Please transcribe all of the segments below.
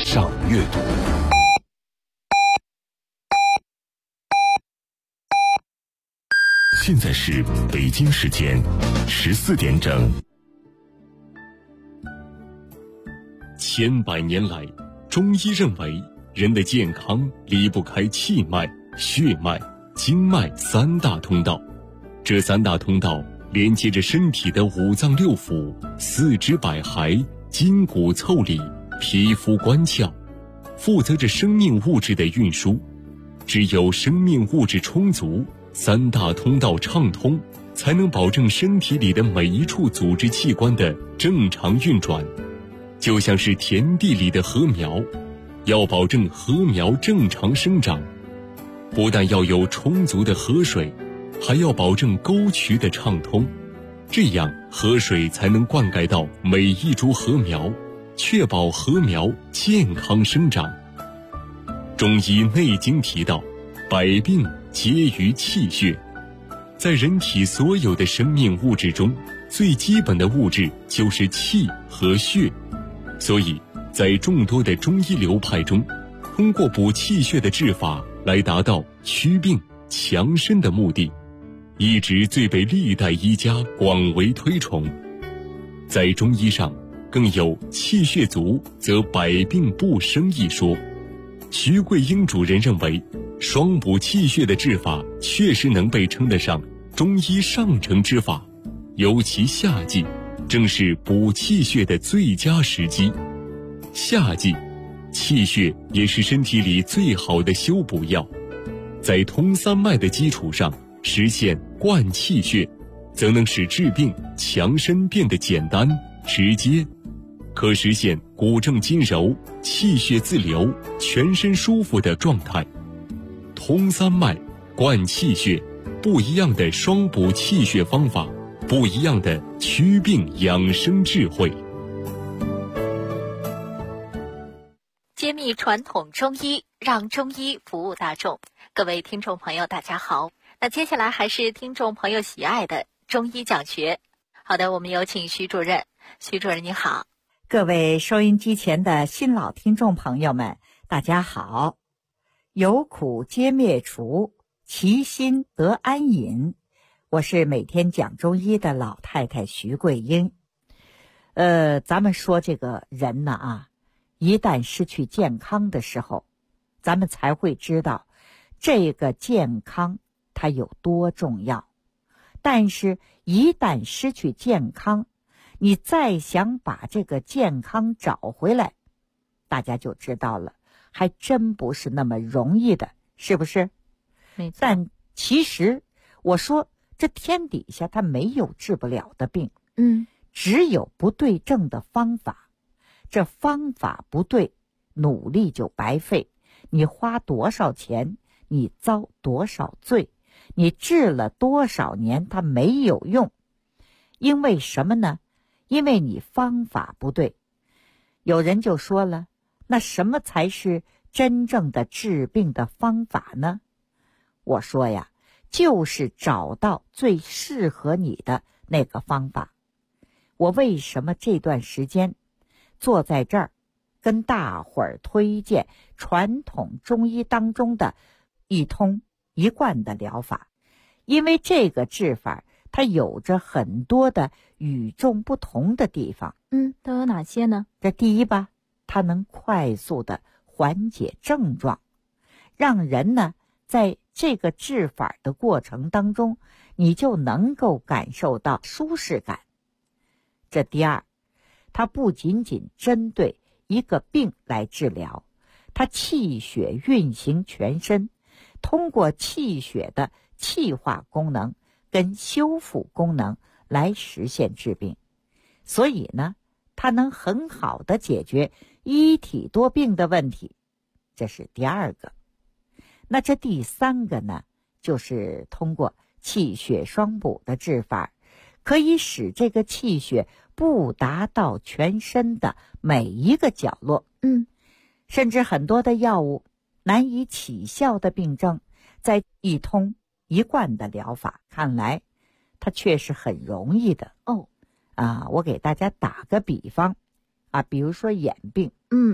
上阅读。现在是北京时间14点整。千百年来，中医认为人的健康离不开气脉、血脉、经脉三大通道。这三大通道连接着身体的五脏六腑、四肢百骸、筋骨腠理、皮肤关窍，负责着生命物质的运输。只有生命物质充足，三大通道畅通，才能保证身体里的每一处组织器官的正常运转。就像是田地里的禾苗，要保证禾苗正常生长，不但要有充足的河水，还要保证沟渠的畅通，这样河水才能灌溉到每一株禾苗，确保禾苗健康生长。中医内经提到，百病皆于气血。在人体所有的生命物质中，最基本的物质就是气和血。所以在众多的中医流派中，通过补气血的治法来达到祛病强身的目的，一直最被历代医家广为推崇。在中医上更有气血足则百病不生一说。徐桂英主任认为，双补气血的治法确实能被称得上中医上乘之法，尤其夏季正是补气血的最佳时机。夏季，气血也是身体里最好的修补药。在通三脉的基础上实现灌气血，则能使治病强身变得简单直接，可实现骨正筋柔、气血自流、全身舒服的状态。通三脉、灌气血，不一样的双补气血方法，不一样的祛病养生智慧。 揭秘传统中医，让中医服务大众。各位听众朋友大家好，那接下来还是听众朋友喜爱的中医讲学。好的，我们有请徐主任。徐主任你好。 各位收音机前的新老听众朋友们大家好。有苦皆灭除，其心得安隐。我是每天讲中医的老太太徐桂英。咱们说这个人呢一旦失去健康的时候，咱们才会知道这个健康它有多重要。但是一旦失去健康，你再想把这个健康找回来，大家就知道了，还真不是那么容易的，是不是？ 没错。 但其实我说这天底下它没有治不了的病，只有不对症的方法。这方法不对，努力就白费。你花多少钱，你遭多少罪，你治了多少年，它没有用。因为什么呢？因为你方法不对。有人就说了，那什么才是真正的治病的方法呢？我说呀，就是找到最适合你的那个方法。我为什么这段时间坐在这儿跟大伙儿推荐传统中医当中的一通一贯的疗法？因为这个治法它有着很多的与众不同的地方。 都有哪些呢？ 这第一吧，它能快速的缓解症状，让人呢在这个治法的过程当中，你就能够感受到舒适感。这第二，它不仅仅针对一个病来治疗，它气血运行全身，通过气血的气化功能跟修复功能来实现治病。所以呢，它能很好的解决一体多病的问题。这是第二个。那这第三个呢，就是通过气血双补的治法，可以使这个气血不达到全身的每一个角落。甚至很多的药物难以起效的病症，在一通一贯的疗法看来，它却是很容易的。我给大家打个比方比如说眼病。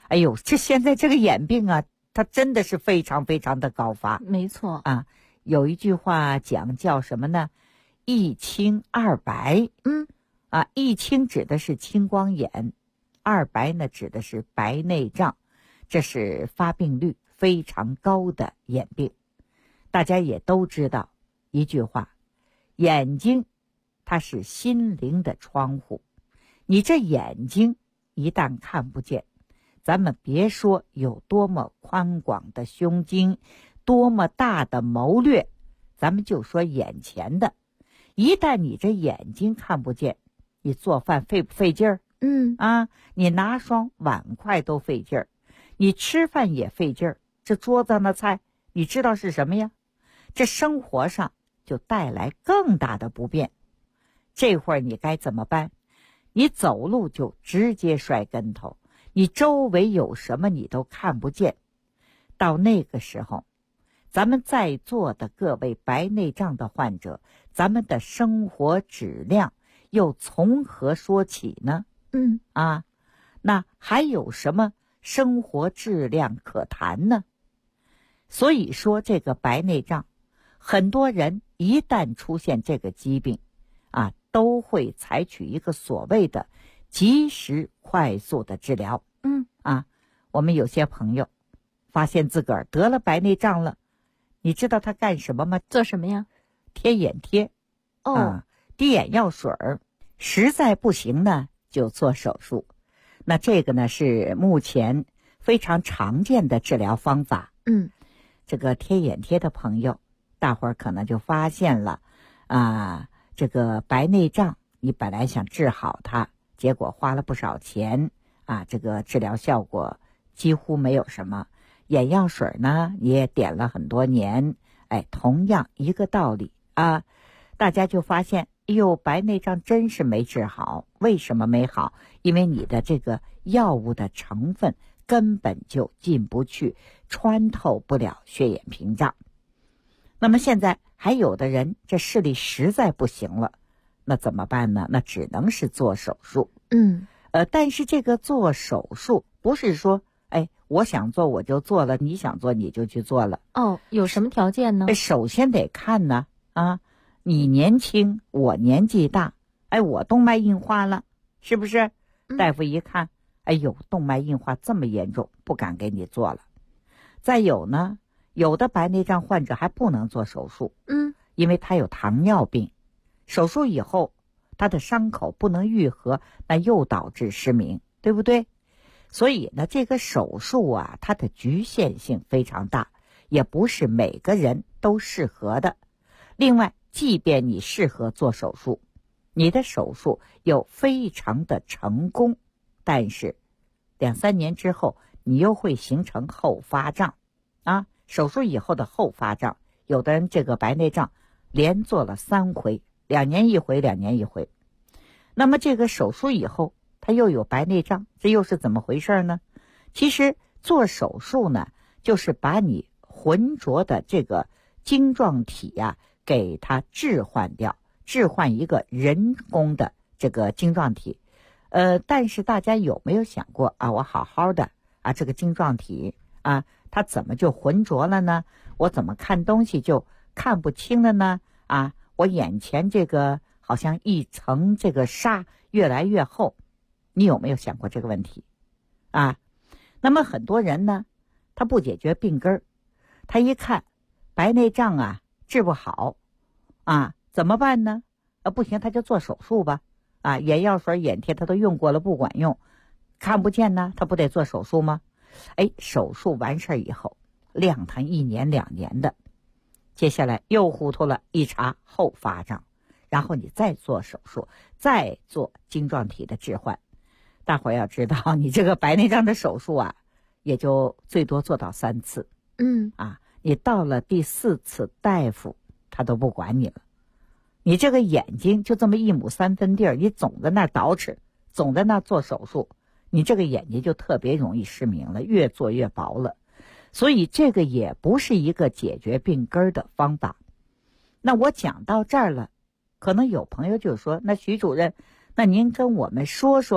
哎呦，这现在这个眼病啊，它真的是非常非常的高发。 没错啊，有一句话讲叫什么呢？一青二白。一青指的是青光眼，二白呢指的是白内障，这是发病率非常高的眼病。大家也都知道一句话，眼睛它是心灵的窗户，你这眼睛一旦看不见，咱们别说有多么宽广的胸襟，多么大的谋略，咱们就说眼前的，一旦你这眼睛看不见，你做饭费不费劲儿？你拿双碗筷都费劲儿，你吃饭也费劲儿。这桌子上的菜，你知道是什么呀？这生活上就带来更大的不便。这会儿你该怎么办？你走路就直接摔跟头，你周围有什么你都看不见。到那个时候，咱们在座的各位白内障的患者，咱们的生活质量又从何说起呢？那还有什么生活质量可谈呢？所以说这个白内障，很多人一旦出现这个疾病都会采取一个所谓的及时快速的治疗。我们有些朋友发现自个儿得了白内障了，你知道他干什么吗？ 做什么呀？ 贴眼贴。滴眼药水儿，实在不行呢就做手术。那这个呢是目前非常常见的治疗方法。这个贴眼贴的朋友，大伙儿可能就发现了这个白内障，你本来想治好它，结果花了不少钱这个治疗效果几乎没有什么。眼药水呢你也点了很多年，同样一个道理大家就发现，白内障真是没治好。为什么没好？因为你的这个药物的成分根本就进不去，穿透不了血眼屏障。那么现在还有的人这视力实在不行了，那怎么办呢？那只能是做手术。但是这个做手术不是说我想做我就做了，你想做你就去做了。 有什么条件呢？ 首先得看呢你年轻，我年纪大，我动脉硬化了，是不是？大夫一看，动脉硬化这么严重，不敢给你做了。再有呢，有的白内障患者还不能做手术，因为他有糖尿病，手术以后他的伤口不能愈合，那又导致失明，对不对？所以呢，这个手术它的局限性非常大，也不是每个人都适合的。另外，即便你适合做手术，你的手术又非常的成功，但是2-3年之后你又会形成后发障手术以后的后发障，有的人这个白内障连做了3回，2年一回，2年一回。那么这个手术以后他又有白内障，这又是怎么回事呢？其实做手术呢，就是把你浑浊的这个晶状体给它置换掉，置换一个人工的这个晶状体。但是大家有没有想过我好好的这个晶状体它怎么就浑浊了呢？我怎么看东西就看不清了呢？我眼前这个好像一层这个纱越来越厚，你有没有想过这个问题那么很多人呢，他不解决病根儿，他一看白内障治不好怎么办呢？不行他就做手术吧眼药水眼贴他都用过了不管用，看不见呢，他不得做手术吗？手术完事儿以后亮堂1年2年的，接下来又糊涂了，一查后发障，然后你再做手术，再做晶状体的置换。大伙儿要知道，你这个白内障的手术也就最多做到3次你到了第4次，大夫他都不管你了。你这个眼睛就这么1亩3分地儿，你总在那儿捯饬，总在那儿做手术，你这个眼睛就特别容易失明了，越做越薄了。所以这个也不是一个解决病根的方法。那我讲到这儿了，可能有朋友就说，那徐主任，那您跟我们说说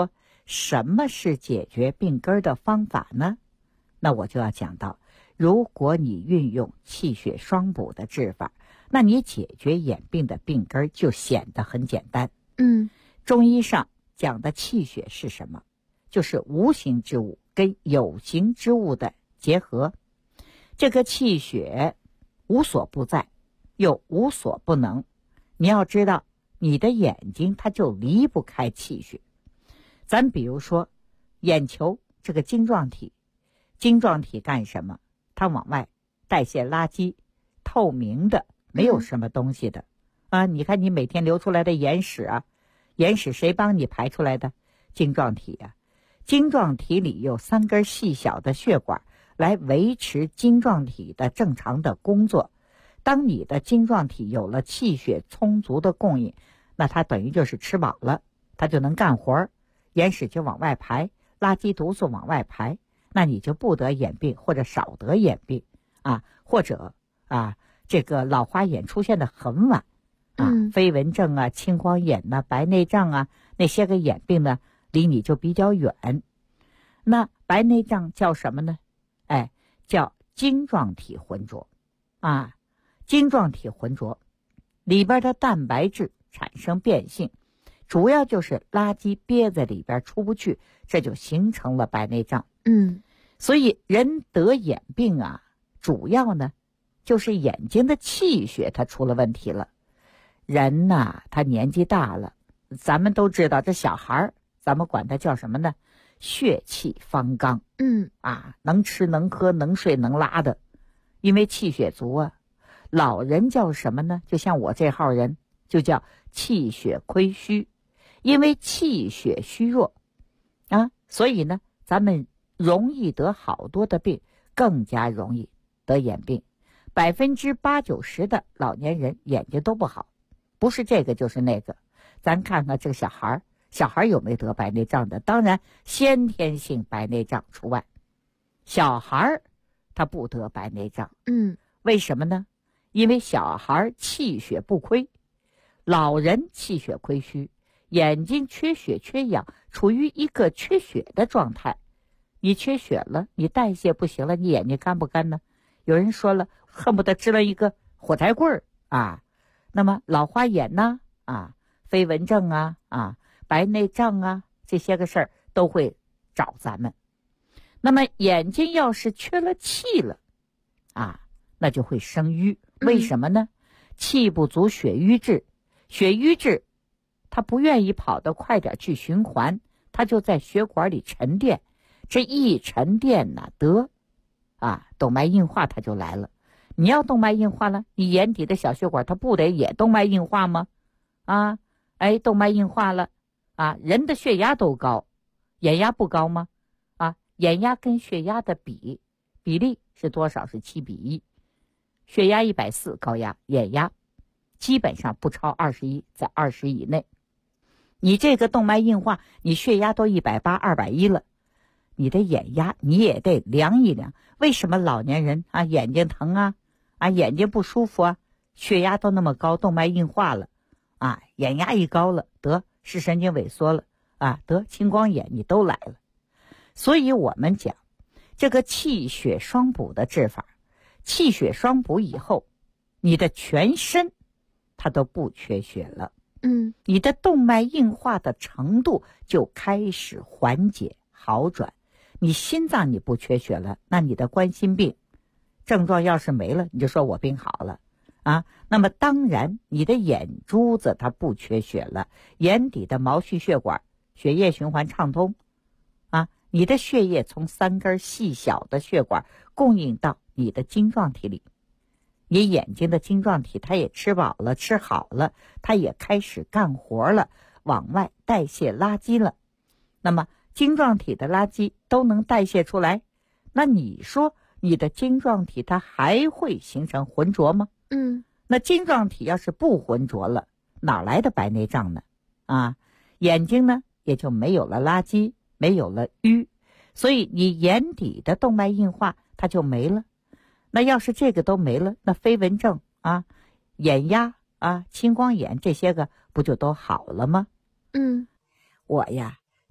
什么是解决病根的方法呢？那我就要讲到，如果你运用气血双补的治法，那你解决眼病的病根就显得很简单。中医上讲的气血是什么？就是无形之物跟有形之物的结合。这个气血无所不在，又无所不能。你要知道，你的眼睛它就离不开气血。咱比如说眼球这个晶状体，晶状体干什么？它往外代谢垃圾，透明的，没有什么东西的。你看你每天流出来的眼屎啊，眼屎谁帮你排出来的？晶状体啊。晶状体里有3根细小的血管来维持晶状体的正常的工作。当你的晶状体有了气血充足的供应，那它等于就是吃饱了，它就能干活，眼屎就往外排，垃圾毒素往外排，那你就不得眼病或者少得眼病或者这个老花眼出现的很晚飞蚊症啊、青光眼呐、白内障啊，那些个眼病呢离你就比较远。那白内障叫什么呢？叫晶状体浑浊晶状体浑浊里边的蛋白质产生变性，主要就是垃圾憋在里边出不去，这就形成了白内障。所以人得眼病主要呢就是眼睛的气血它出了问题了。人他年纪大了，咱们都知道这小孩咱们管他叫什么呢？血气方刚。能吃能喝能睡能拉的，因为气血足啊。老人叫什么呢？就像我这号人就叫气血亏虚，因为气血虚弱所以呢咱们容易得好多的病，更加容易得眼病。80%-90%的老年人眼睛都不好，不是这个就是那个。咱看看这个小孩有没有得白内障的？当然先天性白内障除外，小孩他不得白内障。为什么呢？因为小孩气血不亏，老人气血亏虚，眼睛缺血缺氧，处于一个缺血的状态。你缺血了，你代谢不行了，你眼睛干不干呢？有人说了，恨不得支了一个火柴棍那么老花眼飞蚊症白内障这些个事儿都会找咱们。那么眼睛要是缺了气了那就会生瘀。为什么呢？气不足血瘀滞，血瘀滞它不愿意跑得快点去循环，它就在血管里沉淀，这一沉淀动脉硬化它就来了。你要动脉硬化了，你眼底的小血管它不得也动脉硬化吗？动脉硬化了人的血压都高，眼压不高吗？眼压跟血压的比例是多少？是7:1。血压140高压，眼压基本上不超21，在20以内。你这个动脉硬化，你血压都180、210了，你的眼压你也得量一量。为什么老年人眼睛疼眼睛不舒服血压都那么高，动脉硬化了眼压一高了，得视神经萎缩了得青光眼，你都来了。所以我们讲这个气血双补的治法，气血双补以后，你的全身它都不缺血了。你的动脉硬化的程度就开始缓解好转。你心脏你不缺血了，那你的冠心病症状要是没了，你就说我病好了那么当然你的眼珠子它不缺血了，眼底的毛细血管血液循环畅通你的血液从3根细小的血管供应到你的晶状体里，你眼睛的晶状体它也吃饱了吃好了，它也开始干活了，往外代谢垃圾了。那么晶状体的垃圾都能代谢出来，那你说你的晶状体它还会形成浑浊吗？那晶状体要是不浑浊了，哪来的白内障呢？眼睛呢也就没有了垃圾，没有了瘀，所以你眼底的动脉硬化它就没了。那要是这个都没了，那飞蚊症眼压青光眼这些个不就都好了吗？我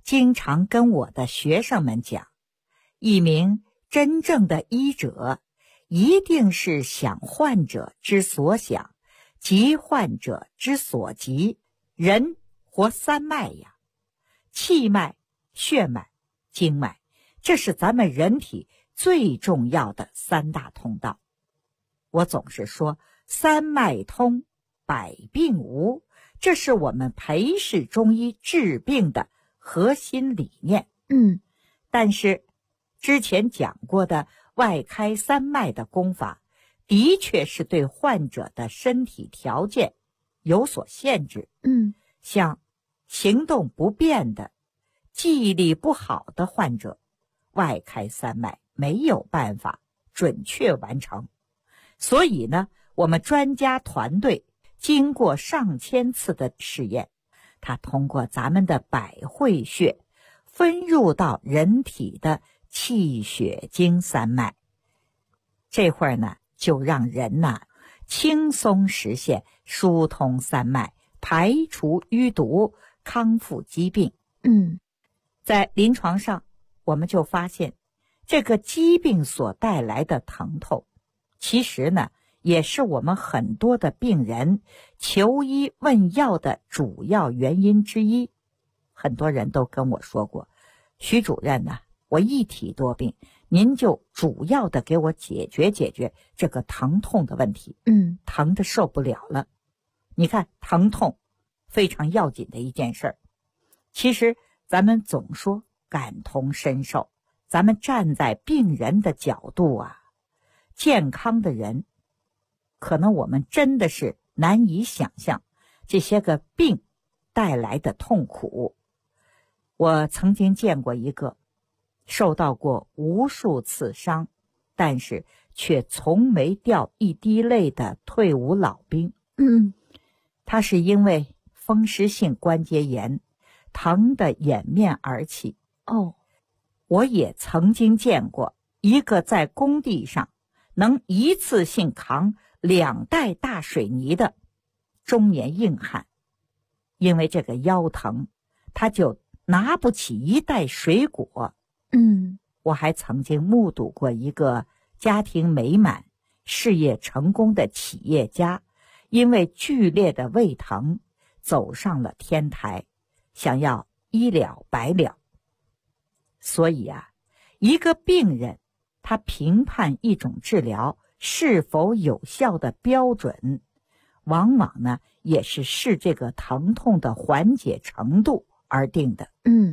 经常跟我的学生们讲，一名真正的医者一定是想患者之所想，急患者之所急。人活三脉呀，气脉、血脉、经脉，这是咱们人体最重要的三大通道。我总是说三脉通，百病无，这是我们裴氏中医治病的核心理念。但是之前讲过的外开三脉的功法，的确是对患者的身体条件有所限制。像行动不便的、记忆力不好的患者，外开三脉没有办法准确完成。所以呢，我们专家团队经过上千次的试验，他通过咱们的百会穴分入到人体的气血经三脉，这会儿呢，就让人轻松实现疏通三脉，排除淤毒，康复疾病。在临床上我们就发现，这个疾病所带来的疼痛，其实呢也是我们很多的病人求医问药的主要原因之一。很多人都跟我说过，徐主任我一体多病，您就主要的给我解决这个疼痛的问题。疼得受不了了。你看，疼痛非常要紧的一件事儿。其实咱们总说感同身受，咱们站在病人的角度健康的人，可能我们真的是难以想象这些个病带来的痛苦。我曾经见过一个受到过无数次伤，但是却从没掉一滴泪的退伍老兵。他是因为风湿性关节炎，疼得掩面而泣。我也曾经见过一个在工地上能一次性扛2袋大水泥的中年硬汉，因为这个腰疼，他就拿不起一袋水果。我还曾经目睹过一个家庭美满、事业成功的企业家，因为剧烈的胃疼走上了天台，想要一了百了。所以一个病人他评判一种治疗是否有效的标准，往往呢也是视这个疼痛的缓解程度而定的。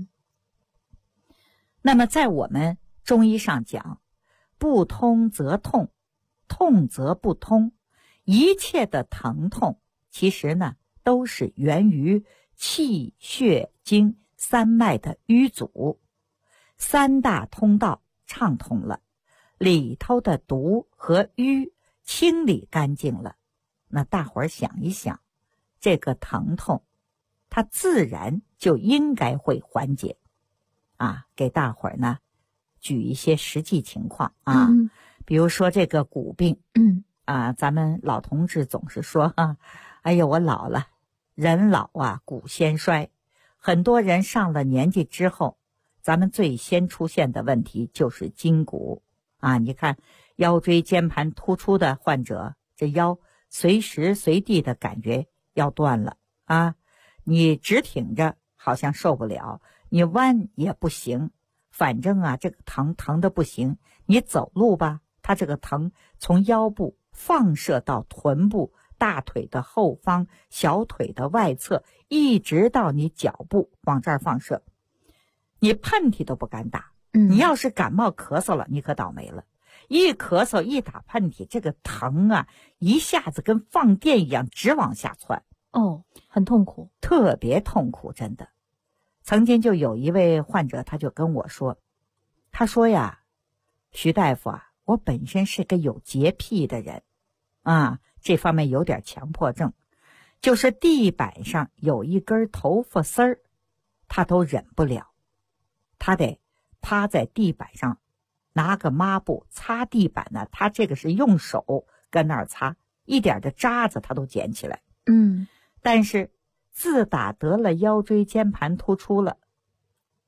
那么在我们中医上讲，不通则痛，痛则不通，一切的疼痛其实呢都是源于气血经三脉的淤阻。三大通道畅通了，里头的毒和瘀清理干净了，那大伙儿想一想，这个疼痛它自然就应该会缓解。给大伙儿呢举一些实际情况比如说这个骨病。咱们老同志总是说哎呀，我老了，人老骨先衰。很多人上了年纪之后，咱们最先出现的问题就是筋骨你看腰椎间盘突出的患者，这腰随时随地的感觉要断了你直挺着好像受不了，你弯也不行，反正这个疼的不行。你走路吧，它这个疼从腰部放射到臀部、大腿的后方、小腿的外侧，一直到你脚部，往这儿放射。你喷嚏都不敢打。你要是感冒咳嗽了，你可倒霉了。一咳嗽一打喷嚏，这个疼一下子跟放电一样直往下窜。 很痛苦， 特别痛苦，真的。曾经就有一位患者，他就跟我说，他说徐大夫我本身是个有洁癖的人这方面有点强迫症，就是地板上有一根头发丝儿，他都忍不了，他得趴在地板上拿个抹布擦地板他这个是用手跟那儿擦，一点的渣子他都捡起来。但是自打得了腰椎间盘突出了，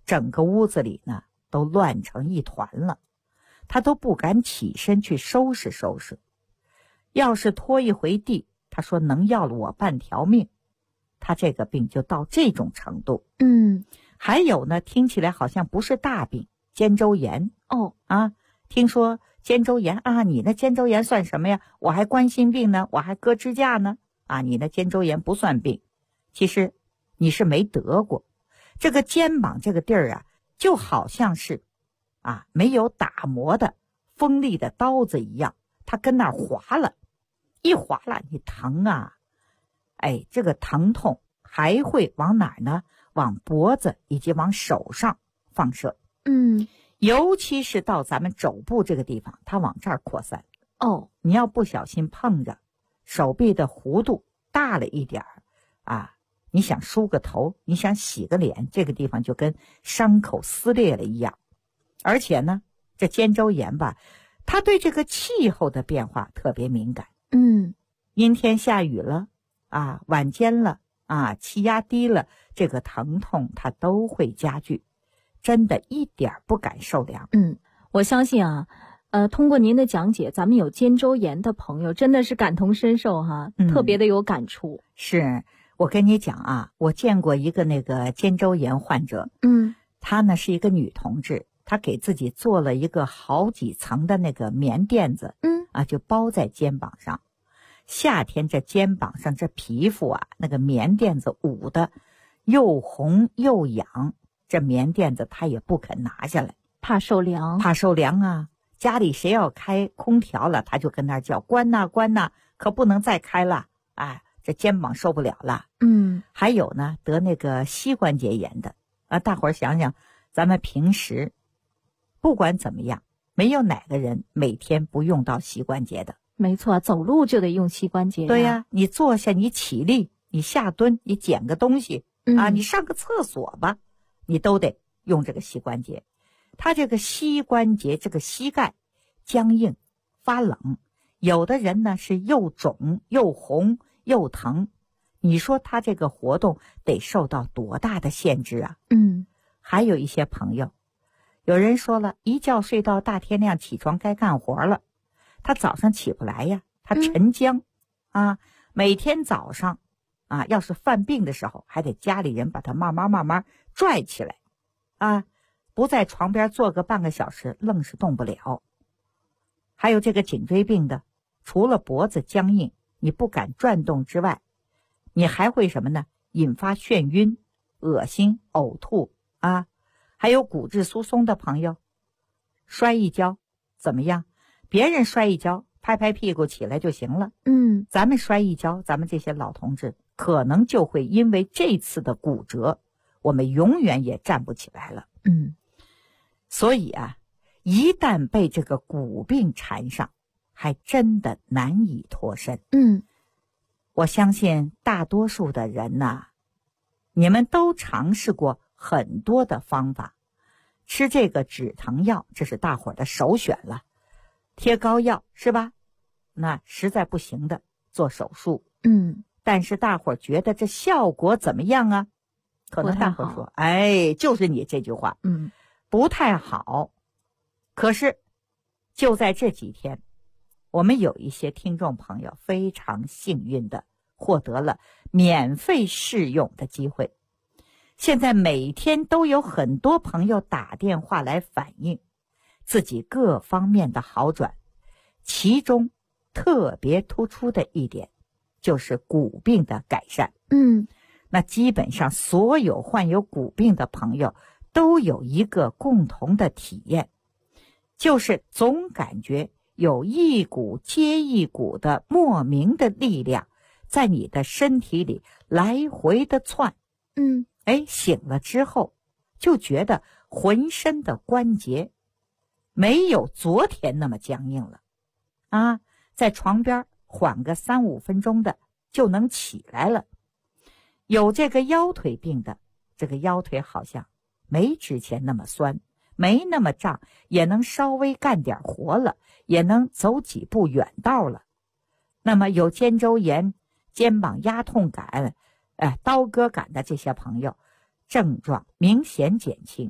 整个屋子里呢都乱成一团了，他都不敢起身去收拾收拾。要是拖一回地，他说能要了我半条命。他这个病就到这种程度。还有呢，听起来好像不是大病，肩周炎。听说肩周炎啊，你那肩周炎算什么呀？我还冠心病呢，我还割支架呢。你那肩周炎不算病，其实你是没得过。这个肩膀这个地儿啊，就好像是没有打磨的锋利的刀子一样，它跟那儿划了，一划了你疼啊。这个疼痛还会往哪儿呢？往脖子以及往手上放射。尤其是到咱们肘部这个地方，它往这儿扩散。你要不小心碰着手臂的弧度大了一点儿你想梳个头，你想洗个脸，这个地方就跟伤口撕裂了一样。而且呢，这肩周炎吧，它对这个气候的变化特别敏感。阴天下雨了晚间了气压低了，这个疼痛它都会加剧，真的一点不敢受凉。 我相信通过您的讲解，咱们有肩周炎的朋友真的是感同身受特别的有感触。 是，我跟你讲我见过一个那个肩周炎患者。她呢是一个女同志，她给自己做了一个好几层的那个棉垫子，就包在肩膀上。夏天这肩膀上这皮肤那个棉垫子捂的又红又痒，这棉垫子她也不肯拿下来， 怕受凉家里谁要开空调了，她就跟那儿叫关呐关呐，可不能再开了这肩膀受不了了。还有呢，得那个膝关节炎的大伙儿想想，咱们平时不管怎么样，没有哪个人每天不用到膝关节的。 没错，走路就得用膝关节。 对呀，你坐下，你起立，你下蹲，你捡个东西你上个厕所吧，你都得用这个膝关节。它这个膝关节这个膝盖僵硬发冷，有的人呢是又肿又红又疼，你说他这个活动得受到多大的限制啊。还有一些朋友，有人说了，一觉睡到大天亮，起床该干活了，他早上起不来呀，他晨僵每天早上要是犯病的时候，还得家里人把他慢慢拽起来不在床边坐个半个小时，愣是动不了。还有这个颈椎病的，除了脖子僵硬你不敢转动之外，你还会什么呢？引发眩晕、恶心、呕吐还有骨质疏松的朋友，摔一跤怎么样？别人摔一跤拍拍屁股起来就行了。咱们摔一跤，咱们这些老同志可能就会因为这次的骨折，我们永远也站不起来了。所以一旦被这个骨病缠上，还真的难以脱身。我相信大多数的人你们都尝试过很多的方法，吃这个止疼药，这是大伙儿的首选了，贴膏药是吧？那实在不行的做手术。但是大伙儿觉得这效果怎么样啊？可能大伙儿说就是你这句话不太好。可是就在这几天，我们有一些听众朋友非常幸运的获得了免费试用的机会。现在每天都有很多朋友打电话来反映自己各方面的好转，其中特别突出的一点就是骨病的改善。那基本上所有患有骨病的朋友都有一个共同的体验，就是总感觉有一股接一股的莫名的力量在你的身体里来回的窜。醒了之后就觉得浑身的关节没有昨天那么僵硬了在床边缓个3-5分钟的就能起来了。有这个腰腿病的，这个腰腿好像没之前那么酸，没那么胀，也能稍微干点活了，也能走几步远道了。那么有肩周炎、肩膀压痛感、刀割感的这些朋友，症状明显减轻，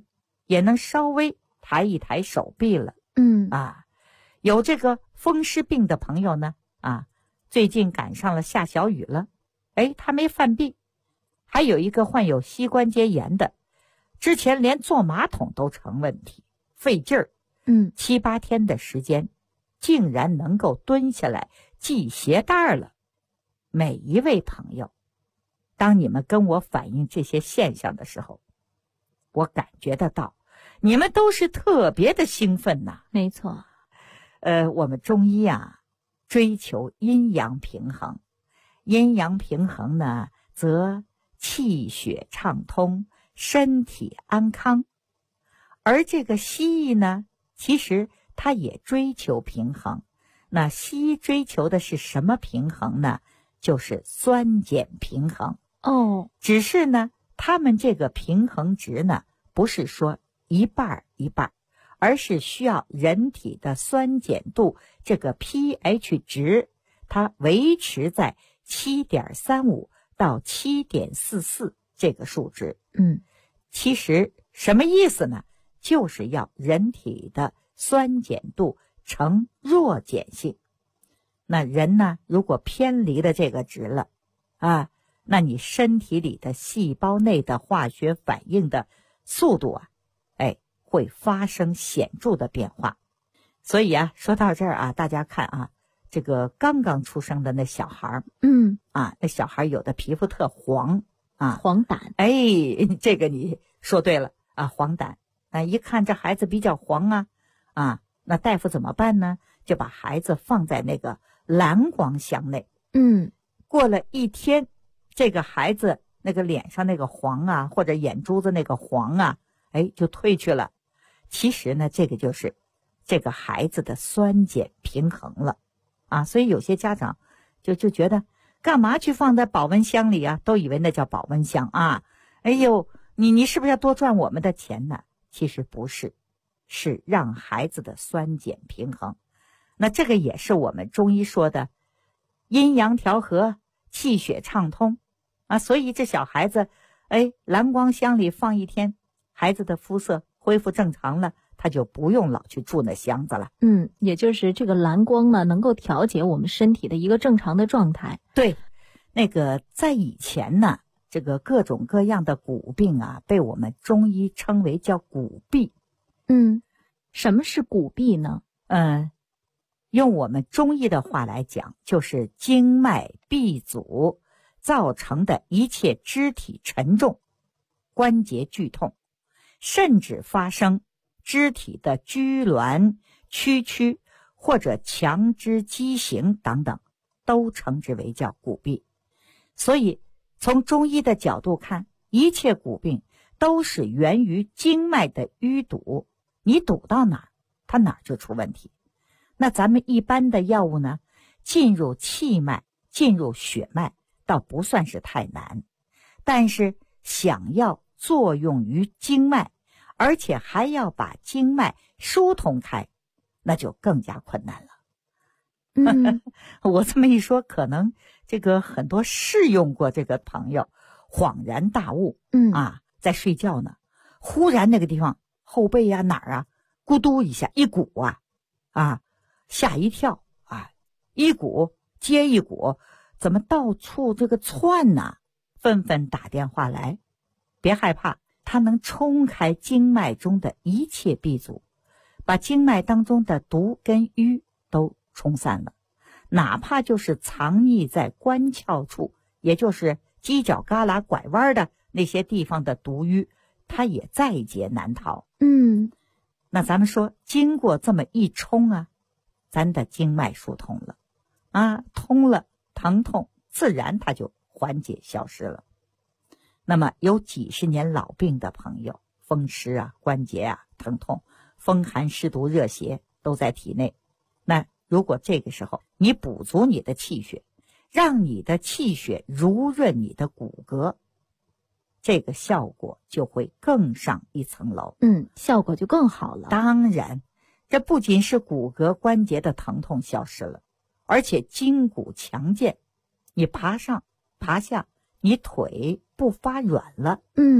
也能稍微抬一抬手臂了。有这个风湿病的朋友呢，最近赶上了下小雨了，他没犯病。还有一个患有膝关节炎的，之前连坐马桶都成问题，费劲儿，7、8天的时间，竟然能够蹲下来系鞋带了。每一位朋友，当你们跟我反映这些现象的时候，我感觉得到你们都是特别的兴奋呐。 没错。 我们中医追求阴阳平衡，阴阳平衡呢，则气血畅通，身体安康。而这个西医呢，其实它也追求平衡。那西医追求的是什么平衡呢？就是酸碱平衡。只是呢，他们这个平衡值呢，不是说一半一半，而是需要人体的酸碱度这个 pH 值，它维持在 7.35 到 7.44 这个数值。其实什么意思呢？就是要人体的酸碱度呈弱碱性。那人呢，如果偏离了这个值了那你身体里的细胞内的化学反应的速度会发生显著的变化。所以说到这儿大家看这个刚刚出生的那小孩那小孩有的皮肤特黄黄疸。 这个你说对了黄疸。一看这孩子比较黄那大夫怎么办呢？就把孩子放在那个蓝光箱内。过了1天，这个孩子那个脸上那个黄或者眼珠子那个黄就退去了。其实呢，这个就是这个孩子的酸碱平衡了所以有些家长就觉得干嘛去放在保温箱里都以为那叫保温箱你是不是要多赚我们的钱呢？其实不是，是让孩子的酸碱平衡。那这个也是我们中医说的阴阳调和，气血畅通所以这小孩子蓝光箱里放1天，孩子的肤色恢复正常了，他就不用老去住那箱子了。 也就是这个蓝光呢，能够调节我们身体的一个正常的状态。 对，那个在以前呢，这个各种各样的骨病被我们中医称为叫骨痹。 什么是骨痹呢？ 用我们中医的话来讲，就是经脉闭阻造成的一切肢体沉重、关节剧痛，甚至发生肢体的拘挛、屈或者强肢畸形等等，都称之为叫骨痹。所以从中医的角度看，一切骨病都是源于经脉的淤堵，你堵到哪儿，它哪儿就出问题。那咱们一般的药物呢，进入气脉、进入血脉倒不算是太难，但是想要作用于经脉，而且还要把经脉疏通开，那就更加困难了。我这么一说，可能这个很多试用过这个朋友恍然大悟。在睡觉呢，忽然那个地方后背哪儿咕嘟一下，一鼓吓一跳一鼓接一鼓，怎么到处这个窜呢？纷纷打电话来。别害怕，它能冲开经脉中的一切闭阻，把经脉当中的毒跟瘀都冲散了。哪怕就是藏匿在关窍处，也就是犄角旮旯拐弯的那些地方的毒瘀，它也在劫难逃。那咱们说经过这么一冲咱的经脉疏通了通了，疼痛自然它就缓解消失了。那么有几十年老病的朋友，风湿关节疼痛，风寒湿毒热邪都在体内，那如果这个时候你补足你的气血，让你的气血濡润你的骨骼，这个效果就会更上一层楼。 效果就更好了。 当然，这不仅是骨骼关节的疼痛消失了，而且筋骨强健，你爬上爬下，你腿不发软了。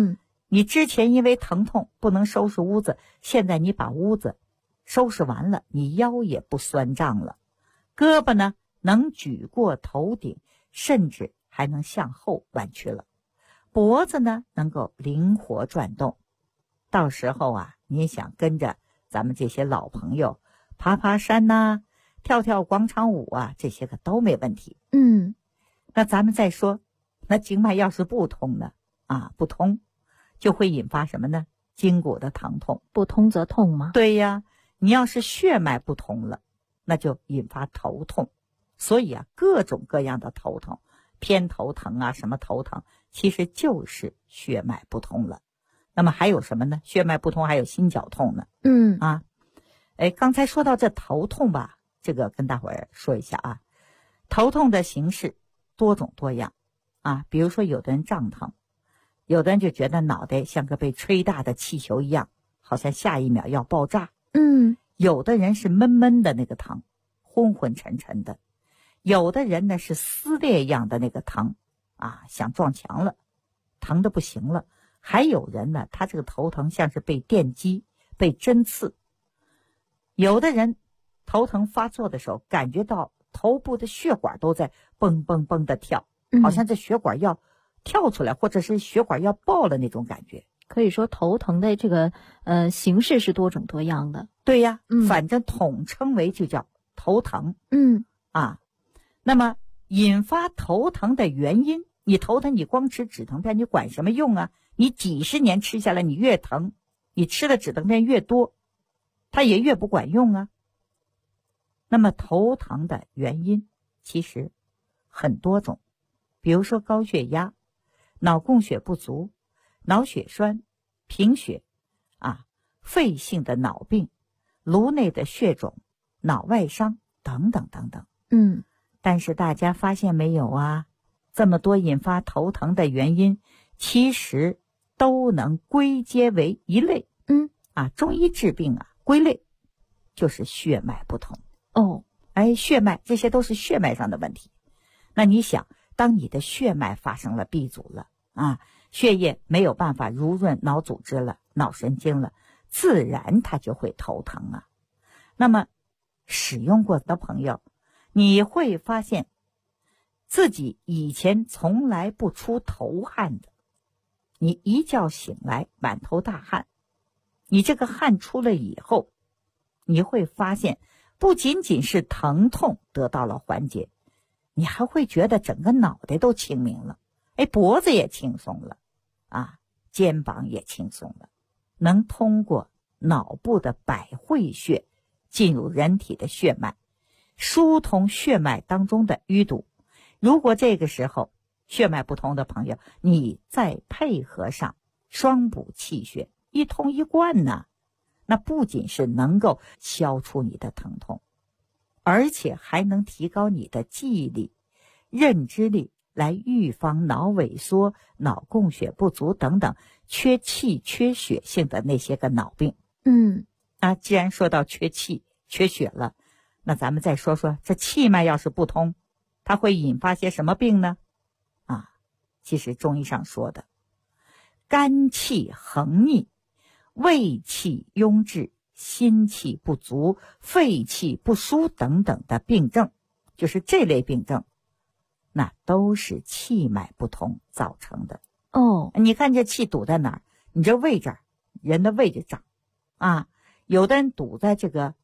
你之前因为疼痛不能收拾屋子，现在你把屋子收拾完了，你腰也不酸胀了，胳膊呢能举过头顶，甚至还能向后弯曲了，脖子呢能够灵活转动。到时候啊，你想跟着咱们这些老朋友爬爬山呐、跳跳广场舞啊，这些个都没问题。那咱们再说，那经脉要是不通呢？不通就会引发什么呢？筋骨的疼痛。 不通则痛吗？ 对呀，你要是血脉不通了，那就引发头痛。所以啊，各种各样的头疼，偏头疼啊，什么头疼，其实就是血脉不通了。那么还有什么呢？血脉不通还有心绞痛呢。刚才说到这头痛吧，这个跟大伙儿说一下啊，头痛的形式多种多样啊。比如说有的人胀疼，有的人就觉得脑袋像个被吹大的气球一样，好像下一秒要爆炸。有的人是闷闷的那个疼，昏昏沉沉的。有的人呢是撕裂一样的那个疼啊，想撞墙了，疼得不行了。还有人呢，他这个头疼像是被电击、被针刺。有的人头疼发作的时候，感觉到头部的血管都在蹦蹦蹦的跳，好像这血管要跳出来，或者是血管要爆了那种感觉。 可以说头疼的这个形式是多种多样的。 对呀，反正统称为就叫头疼。那么引发头疼的原因，你头疼你光吃止疼片你管什么用啊？你几十年吃下来你越疼，你吃的止疼片越多，它也越不管用啊。那么头疼的原因其实很多种，比如说高血压、脑供血不足、脑血栓、贫血肺性的脑病、颅内的血肿、脑外伤等等等等。但是大家发现没有啊，这么多引发头疼的原因其实都能归结为一类。中医治病归类就是血脉不通。血脉，这些都是血脉上的问题。那你想，当你的血脉发生了闭阻了血液没有办法濡润脑组织了、脑神经了，自然它就会头疼啊。那么使用过的朋友，你会发现自己以前从来不出头汗的，你一觉醒来满头大汗，你这个汗出了以后，你会发现不仅仅是疼痛得到了缓解，你还会觉得整个脑袋都清明了，脖子也轻松了肩膀也轻松了，能通过脑部的百会穴进入人体的血脉，疏通血脉当中的淤堵。如果这个时候血脉不通的朋友，你再配合上双补气血，一通一贯呢，那不仅是能够消除你的疼痛，而且还能提高你的记忆力、认知力，来预防脑萎缩、脑供血不足等等缺气缺血性的那些个脑病。既然说到缺气缺血了，那咱们再说说这气脉要是不通，它会引发些什么病呢？其实中医上说的肝气横逆、胃气壅滞、心气不足、肺气不舒等等的病症，就是这类病症，那都是气脉不通造成的。你看这气堵在哪儿？你这胃这儿，人的胃就胀有的人堵在这个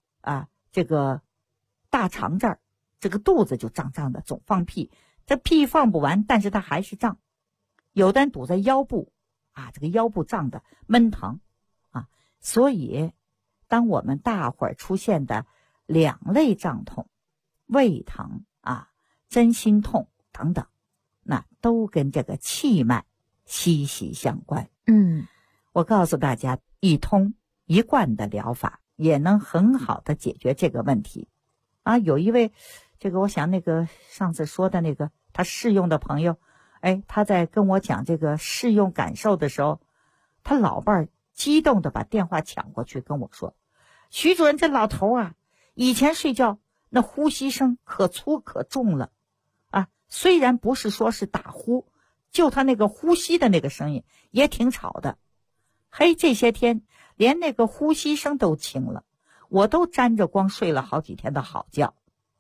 大肠这儿，这个肚子就胀胀的，总放屁，这屁放不完，但是它还是胀。有的人堵在腰部这个腰部胀的闷疼所以当我们大伙儿出现的两类胀痛，胃疼针心痛等等，那都跟这个气脉息息相关。我告诉大家，一通一贯的疗法也能很好的解决这个问题有一位我想上次说的他试用的朋友，他在跟我讲这个试用感受的时候，他老伴儿激动的把电话抢过去跟我说，徐主任，这老头以前睡觉那呼吸声可粗可重了虽然不是说是打呼，就他那个呼吸的那个声音也挺吵的嘿，这些天连那个呼吸声都轻了，我都沾着光睡了好几天的好觉。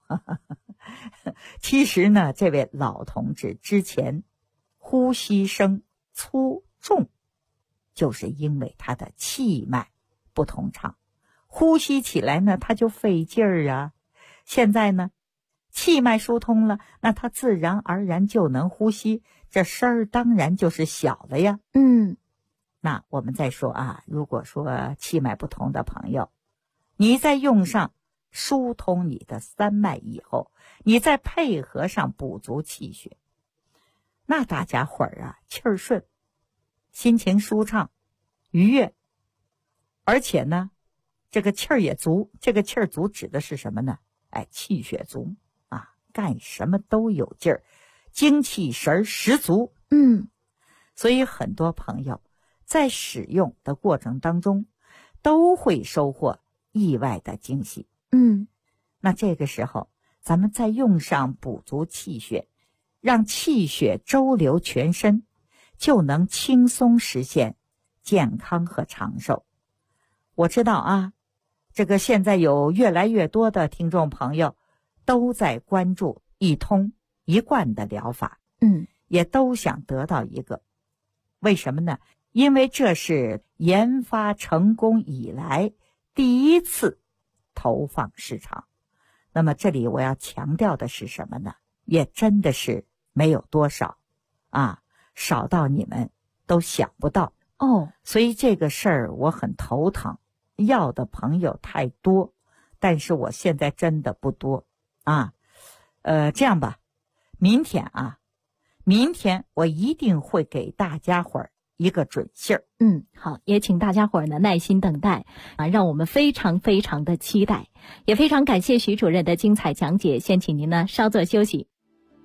其实呢，这位老同志之前呼吸声粗重，就是因为他的气脉不通畅，呼吸起来呢他就费劲儿啊。现在呢气脉疏通了，那他自然而然就能呼吸，这声儿当然就是小了呀。那我们再说啊，如果说气脉不通的朋友，你再用上疏通你的三脉以后，你再配合上补足气血，那大家伙儿啊气儿顺，心情舒畅愉悦，而且呢这个气儿也足。这个气儿足指的是什么呢？气血足啊，干什么都有劲儿，精气神十足。所以很多朋友在使用的过程当中都会收获意外的惊喜。那这个时候咱们再用上补足气血，让气血周流全身，就能轻松实现健康和长寿。我知道啊，这个现在有越来越多的听众朋友都在关注一通一贯的疗法，也都想得到一个。为什么呢？因为这是研发成功以来第一次投放市场。那么这里我要强调的是什么呢？也真的是没有多少啊，少到你们都想不到。所以这个事儿我很头疼，要的朋友太多，但是我现在真的不多啊。这样吧，明天我一定会给大家伙儿一个准信儿。 好，也请大家伙儿呢耐心等待啊，让我们非常非常的期待，也非常感谢徐主任的精彩讲解。先请您呢稍作休息。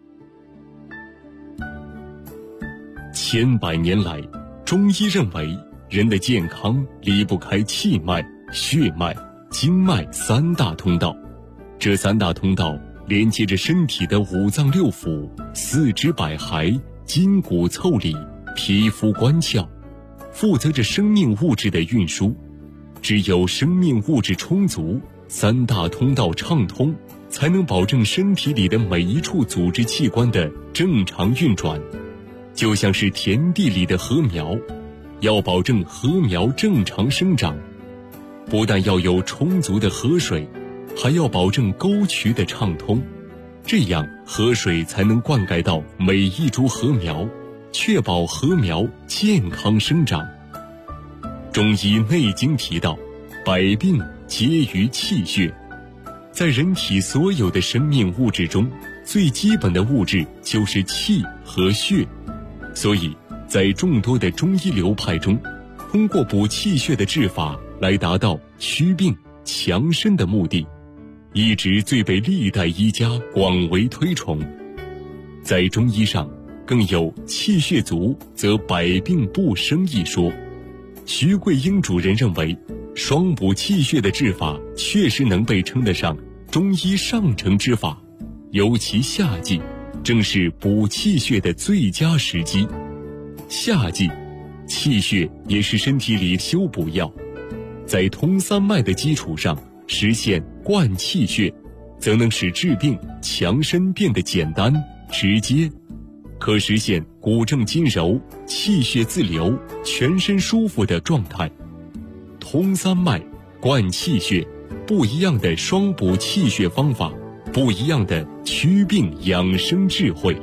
千百年来，中医认为人的健康离不开气脉、血脉、经脉三大通道。这三大通道连接着身体的五脏六腑、四肢百骸、筋骨腠理、皮肤关窍，负责着生命物质的运输。只有生命物质充足，三大通道畅通，才能保证身体里的每一处组织器官的正常运转。就像是田地里的禾苗，要保证禾苗正常生长，不但要有充足的河水，还要保证沟渠的畅通，这样河水才能灌溉到每一株禾苗，确保禾苗健康生长。中医内经提到，百病皆于气血。在人体所有的生命物质中，最基本的物质就是气和血。所以在众多的中医流派中，通过补气血的治法来达到祛病强身的目的，一直最被历代医家广为推崇。在中医上更有气血足则百病不生一说。徐桂英主任认为，双补气血的治法确实能被称得上中医上乘之法，尤其夏季正是补气血的最佳时机。夏季气血也是身体里修补药，在通三脉的基础上实现灌气血，则能使治病强身变得简单直接，可实现骨正筋柔、气血自流、全身舒服的状态。通三脉、灌气血，不一样的双补气血方法，不一样的祛病养生智慧。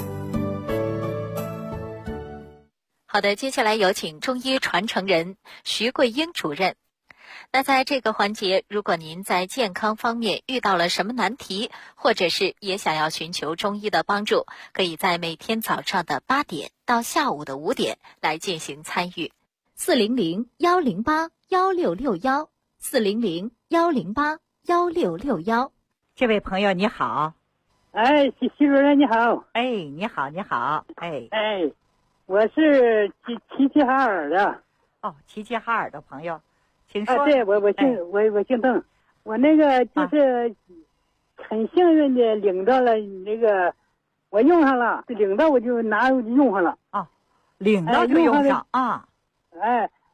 好的，接下来有请中医传承人徐桂英主任。那在这个环节，如果您在健康方面遇到了什么难题，或者是也想要寻求中医的帮助，可以在每天早上的8点到下午的5点来进行参与。 400-108-1661，400-108-1661。 这位朋友你好。 徐主任你好。 你好。 我是齐齐哈尔的。 齐齐哈尔的朋友，请说。 对，我姓邓，我那个就是很幸运的领到了你那个，我用上了，领到我就拿用上了。领到就用上啊。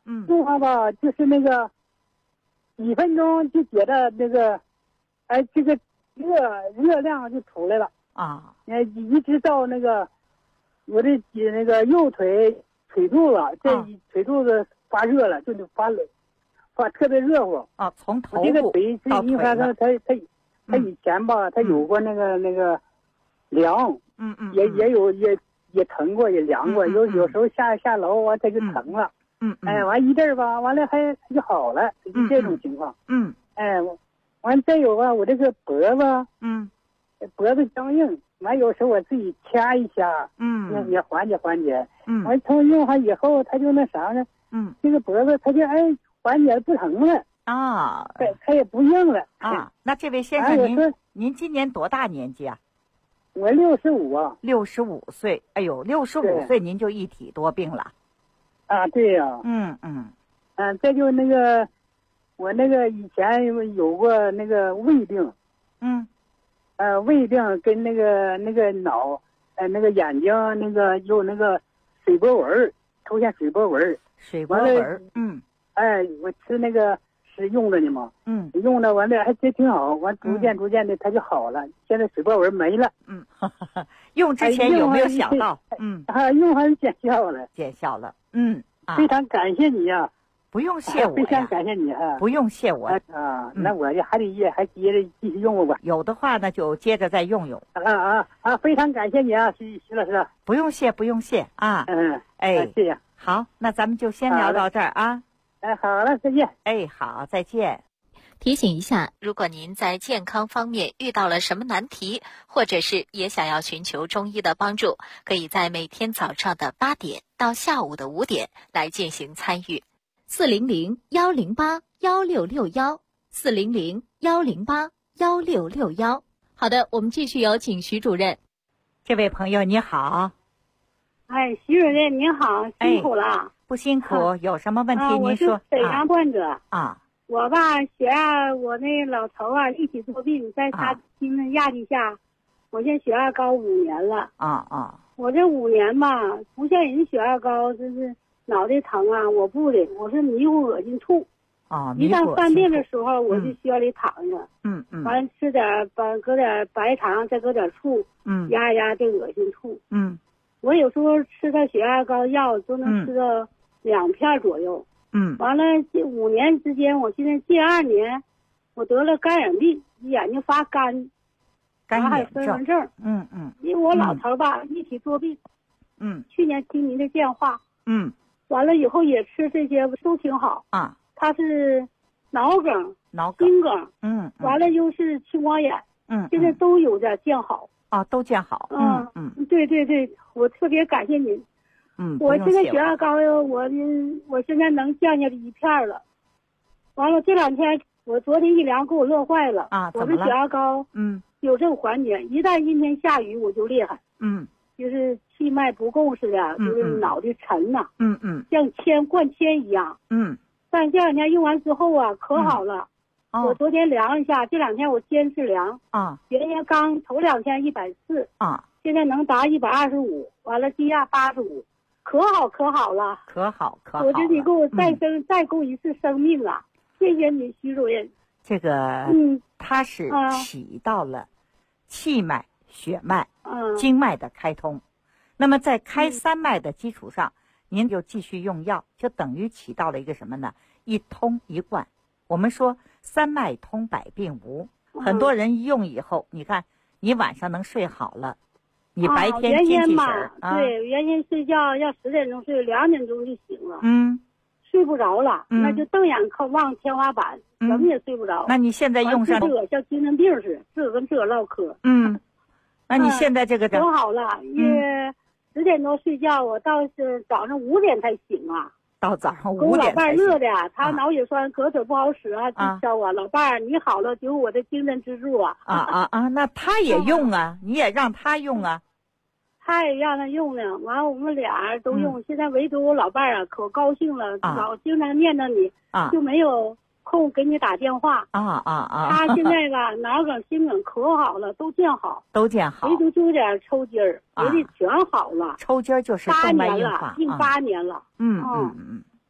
用上吧，就是那个几分钟就觉得那个，这个热量就出来了啊。 一直到那个我的那个右腿腿肚子，这腿肚子发热了，就是发特别热乎啊。从头部这个腿到腿了。 他以前吧，他有过那个凉，也疼过，也凉过，有时候下楼完他就疼了，完一阵儿吧，完了还就好了，就这种情况，完再有吧，我这个脖子，脖子僵硬，完有时候我自己掐一掐，也缓解，完从用上以后，他就那啥呢，这个脖子他就缓解不疼了啊， 他也不硬了啊。那这位先生，您今年多大年纪啊？ 我65啊 ，65岁。哎呦，65岁您就一体多病了。 啊，对呀。再就那个，我那个以前有过那个胃病。胃病跟那个脑，那个眼睛那个有那个水波纹，出现水波纹。 水波纹。 我吃那个是用的呢嘛。用的完了还真挺好，完逐渐的它就好了，现在水波纹没了。 用之前有没有想到？ 用还是见效了。 见效了。 非常感谢你呀。 不用谢我呀。 非常感谢你啊。 不用谢我。 那我还接着继续用吧。 有的话呢，就接着再用。 非常感谢你啊，徐老师。 不用谢啊。 谢谢。 好，那咱们就先聊到这儿啊。 好了，再见。 好，再见。 提醒一下，如果您在健康方面遇到了什么难题，或者是也想要寻求中医的帮助，可以在每天早上的8点到下午的5点来进行参与。400-108-1661，400-108-1661。好的，我们继续有请徐主任。 这位朋友你好。 徐主任您好，辛苦了。 不辛苦，有什么问题您说。 我是北阳患者啊。 我吧血压，我那老头啊一起作病，在他精神压力下，我现在血压高5年了。我这5年吧，不像人血压高，就是脑袋疼啊，我不的，我是迷糊恶心吐。一旦犯病的时候，我就需要里躺着。完了吃点搁点白糖，再搁点醋，压一压这恶心吐。我有时候吃的血压高药都能吃到2片左右。完了这5年之间，我现在近2年，我得了干眼病，眼睛发干，然后还有飞蚊症。因为我老头吧一体作病。去年听您的电话。完了以后也吃这些都挺好。他是脑梗、心梗。完了又是青光眼。现在都有点见好。 都见好。 对，我特别感谢您。我现在血压高，我现在能降下来1片了。完了这2天，我昨天一量给我乐坏了。我的血压高，有这个缓解。一旦阴天下雨，我就厉害。就是气脉不够似的，就是脑袋沉呐。像灌铅一样。但这2天用完之后啊，可好了。我昨天量一下，这2天我坚持量。原先头2天140。现在能达125，完了低压85。可好了， 可好了。 我这你给我再给我一次生命了，谢谢你，徐主任。 这个，它是起到了气脉、血脉、经脉的开通。那么在开3脉的基础上，您就继续用药，就等于起到了一个什么呢？一通一贯。我们说3脉通，百病无。很多人一用以后，你看你晚上能睡好了。你白天精气神对，原先睡觉要10点钟睡，2点钟就醒了。睡不着了，那就瞪眼望天花板，怎么也睡不着。 那你现在用上这个像精神病似的，这跟这唠嗑。 那你现在这个可好了，因为10点多睡觉，我到是早上5点才醒啊。 到早上5点才醒。 给我老伴乐的，他脑血栓胳腿不好使啊，就叫我老伴儿，你好了，就是我的精神支柱啊。 那他也用啊，你也让他用啊。 他也让他用呢，完了我们俩都用。现在唯独我老伴儿啊，可高兴了，老经常念叨你，就没有空给你打电话。他现在吧，脑梗、心梗可好了，都见好，唯独就有点抽筋儿，别的全好了。 抽筋儿就是动脉硬化， 近8年了。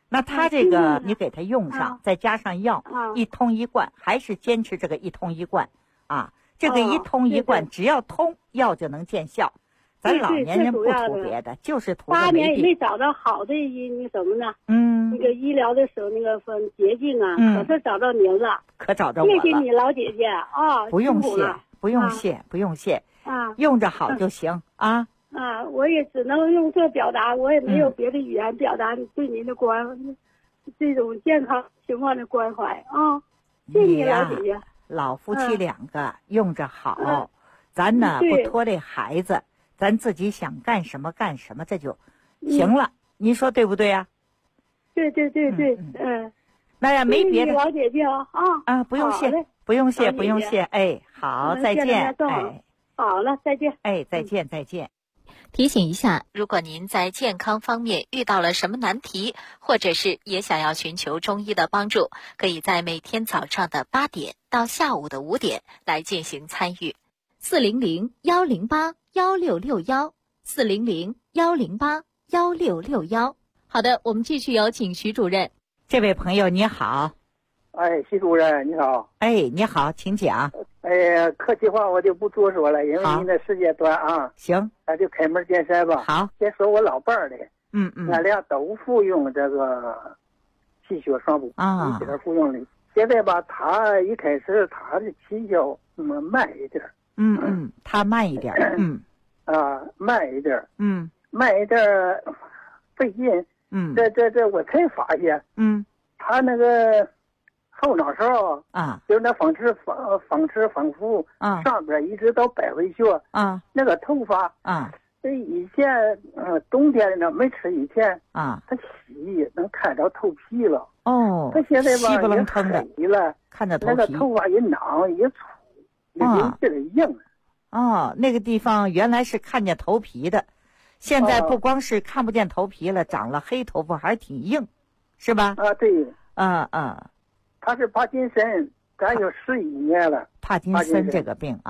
那他这个你给他用上，再加上药，一通一贯，还是坚持这个一通一贯啊。这个一通一贯，只要通，药就能见效。咱老年人不图别的，就是图个没病。8 年也没找到好的那什么呢？那个医疗的时候那个分捷径啊，可是找到您了， 可找着我了。 谢谢你老姐姐啊！ 不用谢，不用谢，不用谢啊， 用着好就行啊。 我也只能用这表达，我也没有别的语言表达对您的这种健康情况的关怀啊！谢谢你老姐姐。 老夫妻2个用着好，咱呢不拖累孩子，咱自己想干什么干什么，这就行了。您说对不对呀？ 对， 那呀没别的。 老姐姐不用谢，不用谢，不用谢。哎，好，再见。哎， 好了，再见。 哎，再见，再见。 提醒一下，如果您在健康方面遇到了什么难题，或者是也想要寻求中医的帮助，可以在每天早上的8点到下午的5点来进行参与。400-108-1661，400-108-1661。好的，我们继续有请徐主任。 这位朋友你好。 哎，徐主任你好。 哎，你好，请讲。 客气话我就不多说了，因为您的时间短啊。 行， 那就开门见山吧。 好， 先说我老伴儿的。俺俩都服用这个气血双补一点服用的。现在吧，他一开始他的起效慢一点。 他慢一点。 慢一点。 慢一点费劲。这我才发现。他那个后脑勺就是那仿吃仿服上边一直到百会穴那个头发这以前冬天呢没吃以前他洗能看着头皮了他现在吧也黑了， 看着头皮那个头发也囊也粗也这个硬那个地方原来是看见头皮的，现在不光是看不见头皮了，长了黑头发还挺硬，是吧？ 对。 他是帕金森，咱有11年了。 帕金森这个病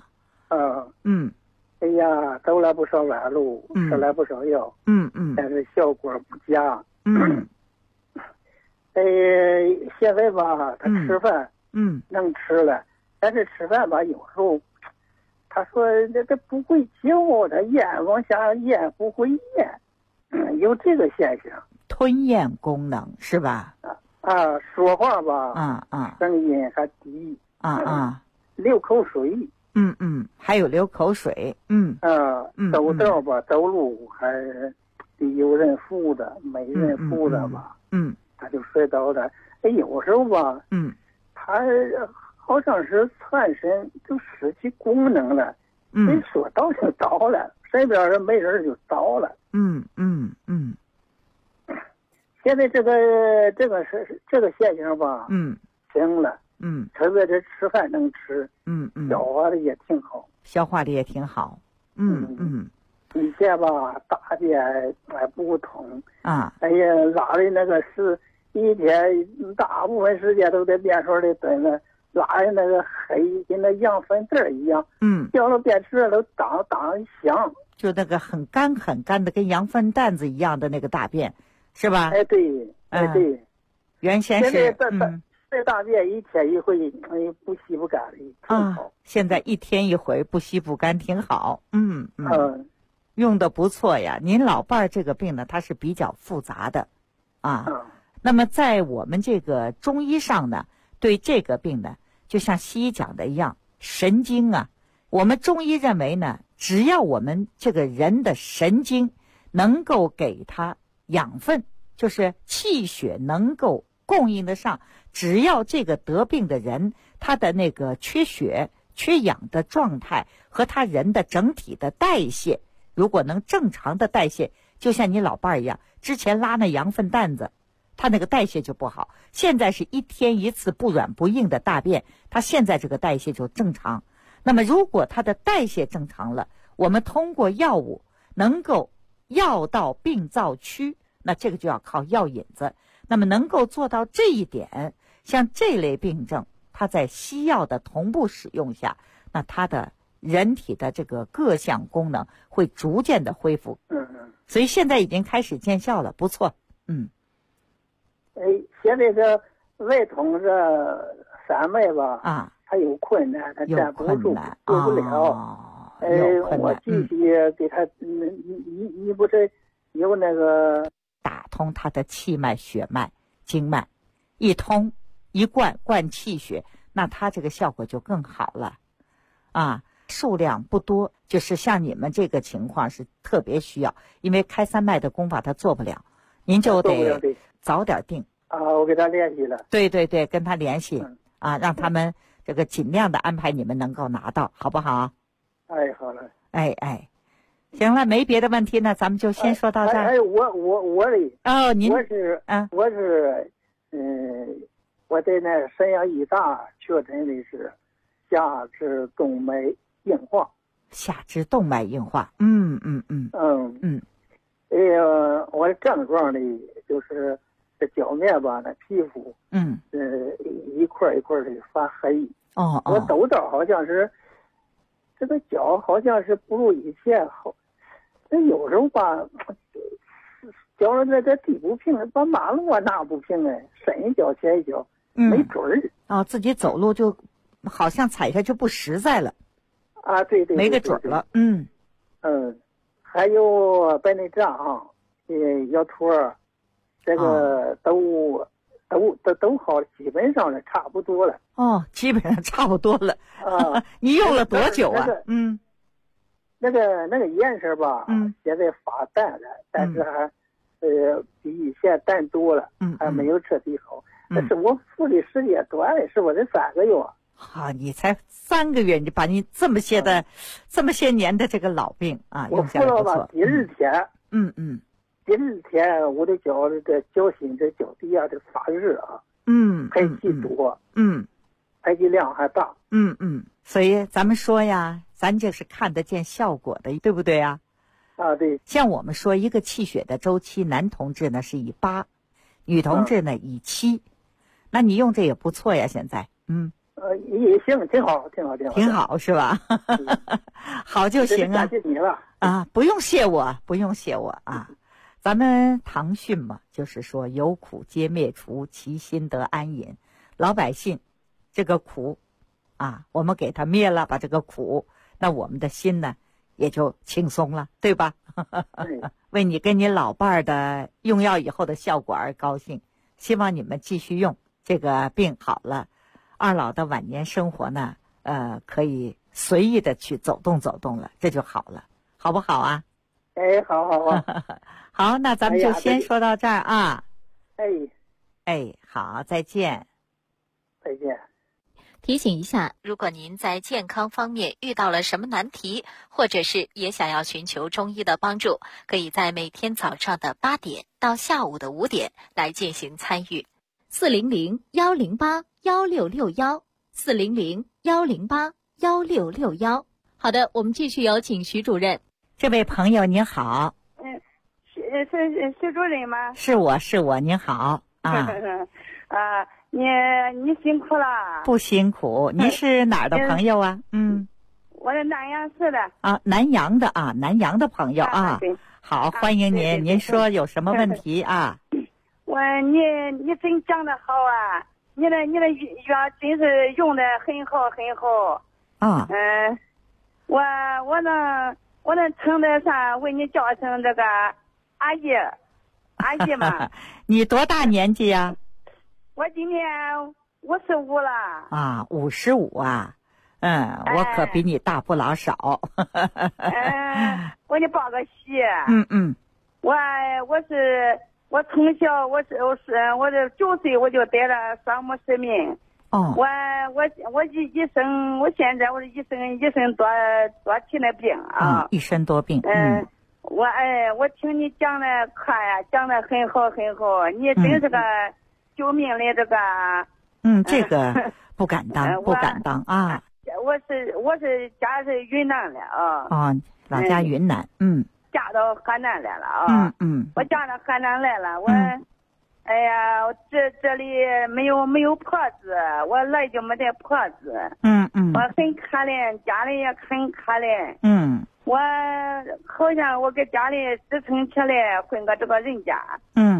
哎呀，走了不少弯路，吃了不少药，但是效果不佳。现在吧，他吃饭能吃了，但是吃饭吧，有时候他说这不会嚼，他咽往下咽不会咽，有这个现象。 吞咽功能是吧？ 说话吧，声音还低，流口水， 还有流口水， 走道吧，走路还得有人扶着，没人扶着吧，他就摔倒了。有时候吧，他好像是全身就失去功能了，一说倒就倒了，身边人没人就倒了，现在这个现象吧，行了，特别是吃饭能吃，消化的也挺好，以前吧大便还不通哎呀，拉的那个是一天大部分时间都在便所里蹲着，拉的那个黑跟那羊粪蛋一样，掉了便池都当响， 就那个很干的跟羊粪蛋子一样的那个大便。是吧？ 对， 原先是这大便一天一回，不稀不干的，挺好。 现在一天一回不稀不干，挺好。用的不错呀。您老伴儿这个病呢，它是比较复杂的，那么在我们这个中医上呢，对这个病呢，就像西医讲的一样，神经我们中医认为呢，只要我们这个人的神经能够给他养分，就是气血能够供应得上，只要这个得病的人他的那个缺血缺氧的状态和他人的整体的代谢如果能正常的代谢，就像你老伴儿一样，之前拉那羊粪蛋子他那个代谢就不好，现在是一天一次不软不硬的大便，他现在这个代谢就正常。那么如果他的代谢正常了，我们通过药物能够药到病灶驱，那这个就要靠药引子。那么能够做到这一点，像这类病症，它在西药的同步使用下，那它的人体的这个各项功能会逐渐的恢复。所以现在已经开始见效了，不错。 现在这外通这山脉吧，它有困难，它站不住，做不了。我继续给他，你不是有那个打通他的气脉、血脉、经脉，一通一灌气血，那他这个效果就更好了。数量不多，就是像你们这个情况是特别需要，因为开三脉的功法他做不了，您就得早点定。 我给他联系了。 对，跟他联系让他们这个尽量的安排你们能够拿到，好不好？ 好了。 行了，没别的问题，那咱们就先说到这儿。 我的您我在那沈阳医大确诊的是下肢动脉硬化。 下肢动脉硬化， 我的症状呢就是这脚面吧，那皮肤一块一块的发黑。我走着好像是这个脚好像是不如以前好，那有时候吧，脚上这地不平，把马路拿不平深一脚浅一脚，没准儿。 自己走路就好像踩下去不实在了。 对， 没个准了。 还有白内障腰托，这个都好，基本上是差不多了。 基本上差不多了。你用了多久啊？ 那个颜色吧，现在发淡了，但是还比以前淡多了，还没有彻底好。但是我服的时间短了，是我这3个月。 你才3个月，你把你这么些年的这个老病我服了吧，第二天，第二天我的脚这脚心这脚底下这发热排气多，排气量还大， 所以咱们说呀，咱这是看得见效果的，对不对呀？ 对。 像我们说一个气血的周期，男同志呢是以8，女同志呢以7，那你用这也不错呀，现在。 也行，挺好是吧？好就行啊。 谢谢你了不用谢我咱们唐训嘛，就是说有苦皆灭除，其心得安隐。老百姓这个苦我们给他灭了，把这个苦，那我们的心呢也就轻松了，对吧？为你跟你老伴儿的用药以后的效果而高兴，希望你们继续用，这个病好了，二老的晚年生活呢可以随意的去走动了，这就好了，好不好啊？ 好好，那咱们就先说到这儿啊。好，再见。 提醒一下，如果您在健康方面遇到了什么难题，或者是也想要寻求中医的帮助，可以在每天早上的8点到下午的5点来进行参与。 400-108-1661，400-108-1661。好的，我们继续有请徐主任。 这位朋友您好。 是徐主任吗？ 是我，您好你辛苦了。 不辛苦。您是哪儿的朋友啊？ 我是南阳市的。 南阳的南阳的朋友好，欢迎您。您说有什么问题啊？ 你真讲得好啊！你的药真是用的很好。我能称得上为你叫声这个阿姨嘛。 你多大年纪呀？ 我今年55了。 55啊。我可比你大不老少。 我给你报个喜。我从小我这9岁我就得了双目失明。我一生，我现在我是一生多起那病一身多病。 我听你讲的课呀，讲的很好，你真是个救命的这个。 这个不敢当我是家是云南的老家云南。 嫁到河南来了我嫁到河南来了，这里没有婆子，我来就没得婆子。我很可怜，家里也很可怜。我好像我给家里支撑起来混个这个人家。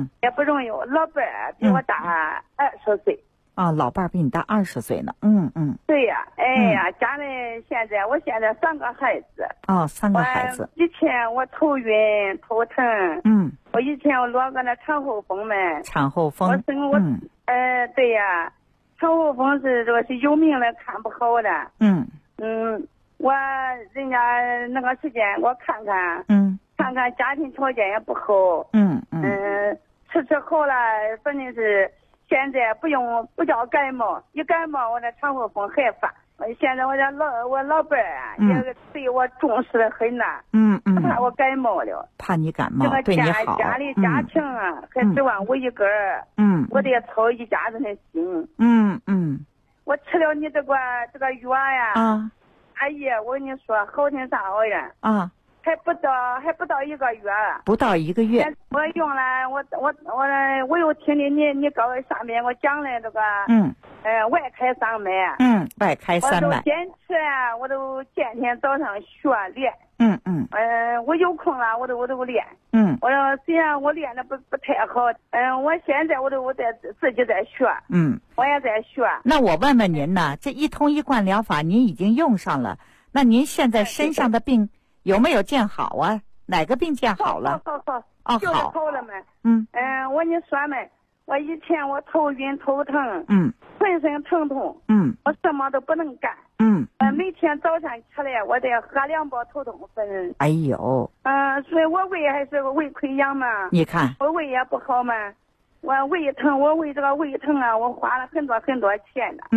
也不容易。我老伴儿比我大20岁。 老伴儿比你大20岁呢。 对呀，家里我现在3个孩子。 3个孩子。 以前我头晕头疼。我以前我落个那产后风嘛。 产后风。 对呀，产后风是这个是有名的看不好的。我人家那个时间我看看。看看家庭条件也不好。吃好了，反正是。现在不叫感冒，一感冒我这产后风还发。现在我老伴儿也对我重视的很呐。怕我感冒了。 怕你感冒，对你好。 家里家庭还指望我一个儿。我得操一家子的心。我吃了你这个药呀。阿姨，我跟你说，好听啥好呀？还不到1个月。 不到1个月。 我用了，我又听你告诉上面我讲的这个。外开3脉。 外开3脉。 我都坚持我都天天早上学练。我有空了，我都练。我说虽然我练的不太好，我现在我在自己在学。我也在学。 那我问问您呢，这一通一贯疗法您已经用上了，那您现在身上的病有没有见好啊？哪个病见好了？ 好。就是好了嘛。我跟你说嘛，我以前我头晕头疼。浑身疼痛。我什么都不能干。每天早上起来我得喝2包头痛粉。 哎呦。 所以我胃还是个胃溃疡嘛。 你看。 我胃也不好嘛。我胃疼，我为这个胃疼我花了很多钱的。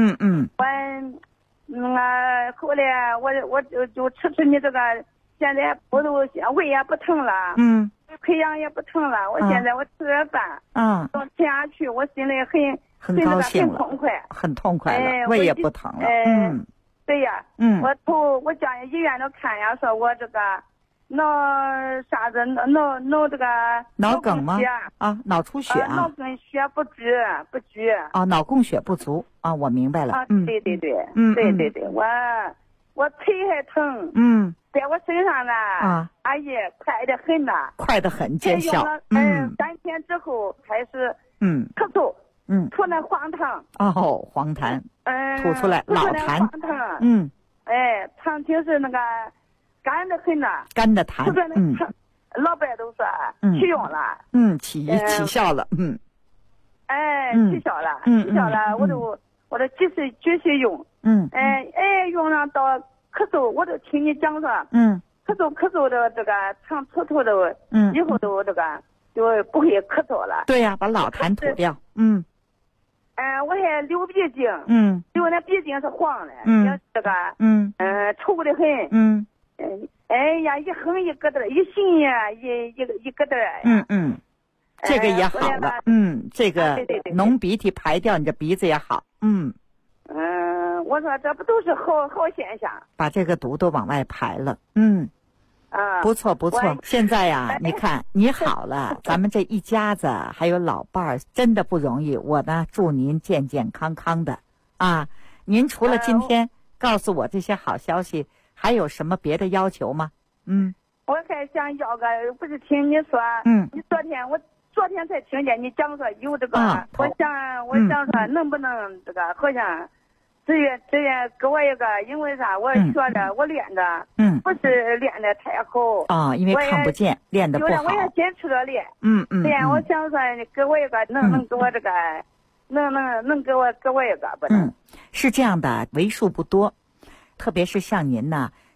后来我就吃你这个，现在我都胃也不疼了。溃疡也不疼了。我现在我吃点饭。都吃下去，我心里很高兴了，很痛快了，胃也不疼了。 对呀。我叫医院都看呀，说我这个脑这个脑梗吗？脑出血脑供血不足。 脑供血不足我明白了。 对。对，我腿还疼。在我身上呢。阿姨，快得很呐。 快得很，见效。 3天之后开始。咳嗽。吐那黄痰。 黄痰。吐出来老痰。 黄痰。痰挺是那个干得很呐。 干的痰。 老伴都说起用了。 起效了。 起效了。起效了，我都继续用。用上到咳嗽，我都听你讲说。咳嗽的这个肠吐的。以后都这个就不会咳嗽了。 对呀，把老痰吐掉。 我还流鼻涕。流那鼻涕是黄的。这个。臭的很。一横一疙瘩，一行呀一疙瘩。 这个也好了。这个浓鼻涕排掉，你这鼻子也好。 我说这不都是好现象？ 把这个毒都往外排了。不错。现在呀，你看你好了，咱们这一家子还有老伴儿，真的不容易。我呢，祝您健健康康的您除了今天告诉我这些好消息，还有什么别的要求吗？ 我还想要个，不是听你说。你昨天才听见你讲说有这个。我想说能不能这个好像。志愿给我一个，因为啥？我学的，我练的。不是练的太好。 因为看不见，练的不好。 我也坚持着练。练，我想说给我一个，能给我这个，能给我一个不能？ 是这样的，为数不多，特别是像您呢，